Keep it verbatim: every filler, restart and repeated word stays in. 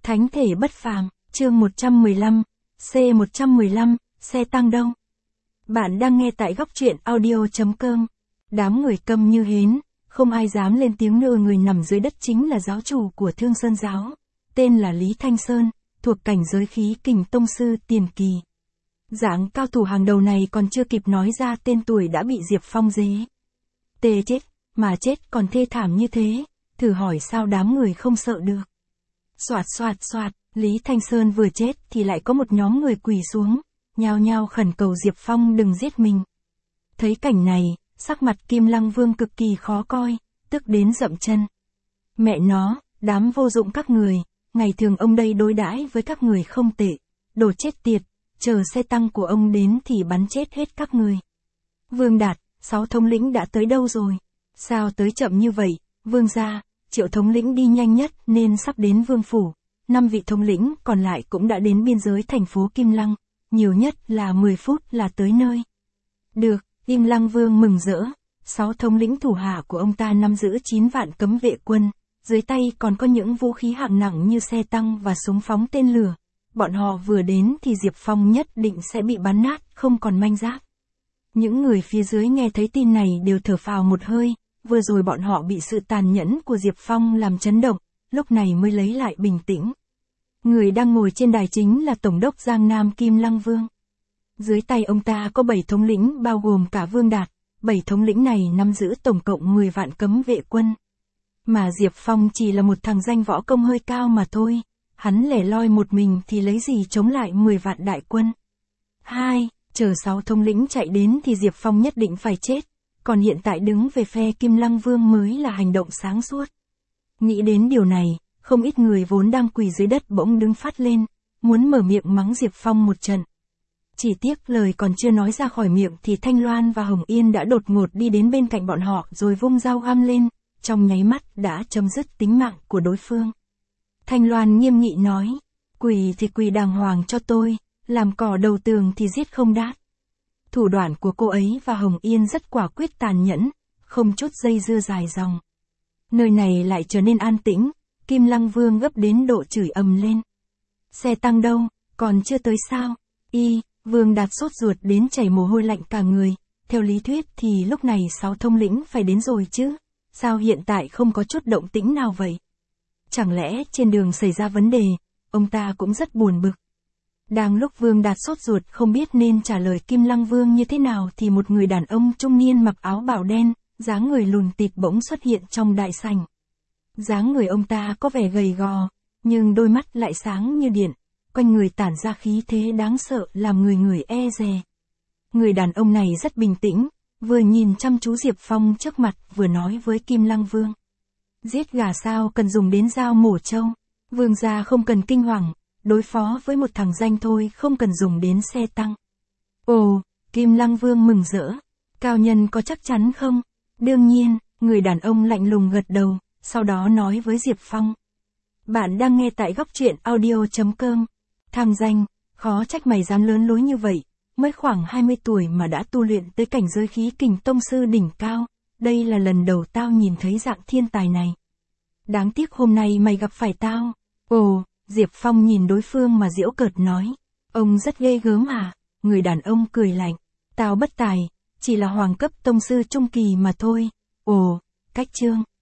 Thánh thể bất phàm, chương một trăm mười lăm, C một trăm mười lăm, xe tăng đâu? Bạn đang nghe tại góc truyện audio chấm com. Đám người câm như hến, không ai dám lên tiếng nữa. Người nằm dưới đất chính là giáo chủ của Thương Sơn giáo, tên là Lý Thanh Sơn, thuộc cảnh giới khí kình tông sư tiền kỳ. Dạng cao thủ hàng đầu này còn chưa kịp nói ra tên tuổi đã bị Diệp Phong dế. Tê chết, mà chết còn thê thảm như thế, thử hỏi sao đám người không sợ được. Soạt soạt soạt, Lý Thanh Sơn vừa chết thì lại có một nhóm người quỳ xuống, nhao nhao khẩn cầu Diệp Phong đừng giết mình. Thấy cảnh này, sắc mặt Kim Lăng Vương cực kỳ khó coi, tức đến dậm chân. Mẹ nó, đám vô dụng các người, ngày thường ông đây đối đãi với các người không tệ, đồ chết tiệt, chờ xe tăng của ông đến thì bắn chết hết các người. Vương Đạt, sáu thống lĩnh đã tới đâu rồi? Sao tới chậm như vậy? Vương gia, Triệu thống lĩnh đi nhanh nhất nên sắp đến vương phủ, năm vị thống lĩnh còn lại cũng đã đến biên giới thành phố Kim Lăng, nhiều nhất là mười phút là tới nơi. Được, Kim Lăng Vương mừng rỡ, sáu thống lĩnh thủ hạ của ông ta nắm giữ chín vạn cấm vệ quân, dưới tay còn có những vũ khí hạng nặng như xe tăng và súng phóng tên lửa. Bọn họ vừa đến thì Diệp Phong nhất định sẽ bị bắn nát, không còn manh giáp. Những người phía dưới nghe thấy tin này đều thở phào một hơi, vừa rồi bọn họ bị sự tàn nhẫn của Diệp Phong làm chấn động, lúc này mới lấy lại bình tĩnh. Người đang ngồi trên đài chính là Tổng đốc Giang Nam Kim Lăng Vương. Dưới tay ông ta có bảy thống lĩnh bao gồm cả Vương Đạt, bảy thống lĩnh này nắm giữ tổng cộng mười vạn cấm vệ quân. Mà Diệp Phong chỉ là một thằng danh võ công hơi cao mà thôi, hắn lẻ loi một mình thì lấy gì chống lại mười vạn đại quân. Hai, chờ sáu thống lĩnh chạy đến thì Diệp Phong nhất định phải chết, còn hiện tại đứng về phe Kim Lăng Vương mới là hành động sáng suốt. Nghĩ đến điều này, không ít người vốn đang quỳ dưới đất bỗng đứng phát lên, muốn mở miệng mắng Diệp Phong một trận. Chỉ tiếc lời còn chưa nói ra khỏi miệng thì Thanh Loan và Hồng Yên đã đột ngột đi đến bên cạnh bọn họ rồi vung dao găm lên, trong nháy mắt đã chấm dứt tính mạng của đối phương. Thanh Loan nghiêm nghị nói, quỳ thì quỳ đàng hoàng cho tôi, làm cỏ đầu tường thì giết không đát. Thủ đoạn của cô ấy và Hồng Yên rất quả quyết tàn nhẫn, không chút dây dưa dài dòng. Nơi này lại trở nên an tĩnh, Kim Lăng Vương gấp đến độ chửi ầm lên. Xe tăng đâu, còn chưa tới sao? Y, Vương Đạt sốt ruột đến chảy mồ hôi lạnh cả người, theo lý thuyết thì lúc này sáu thống lĩnh phải đến rồi chứ, sao hiện tại không có chút động tĩnh nào vậy? Chẳng lẽ trên đường xảy ra vấn đề, ông ta cũng rất buồn bực. Đang lúc Vương Đạt sốt ruột không biết nên trả lời Kim Lăng Vương như thế nào thì một người đàn ông trung niên mặc áo bào đen, dáng người lùn tịt bỗng xuất hiện trong đại sảnh. Dáng người ông ta có vẻ gầy gò, nhưng đôi mắt lại sáng như điện, quanh người tản ra khí thế đáng sợ làm người người e dè. Người đàn ông này rất bình tĩnh, vừa nhìn chăm chú Diệp Phong trước mặt vừa nói với Kim Lăng Vương. Giết gà sao cần dùng đến dao mổ trâu, Vương gia không cần kinh hoàng, đối phó với một thằng danh thôi không cần dùng đến xe tăng. Ồ, Kim Lăng Vương mừng rỡ, cao nhân có chắc chắn không? Đương nhiên, người đàn ông lạnh lùng gật đầu, sau đó nói với Diệp Phong. Bạn đang nghe tại góc truyện audio chấm com. Thằng danh, khó trách mày dám lớn lối như vậy, mới khoảng hai mươi tuổi mà đã tu luyện tới cảnh giới khí kình tông sư đỉnh cao, đây là lần đầu tao nhìn thấy dạng thiên tài này. Đáng tiếc hôm nay mày gặp phải tao. Ồ, Diệp Phong nhìn đối phương mà giễu cợt nói, ông rất ghê gớm à? Người đàn ông cười lạnh, tao bất tài, chỉ là hoàng cấp tông sư trung kỳ mà thôi. Ồ, cách chương.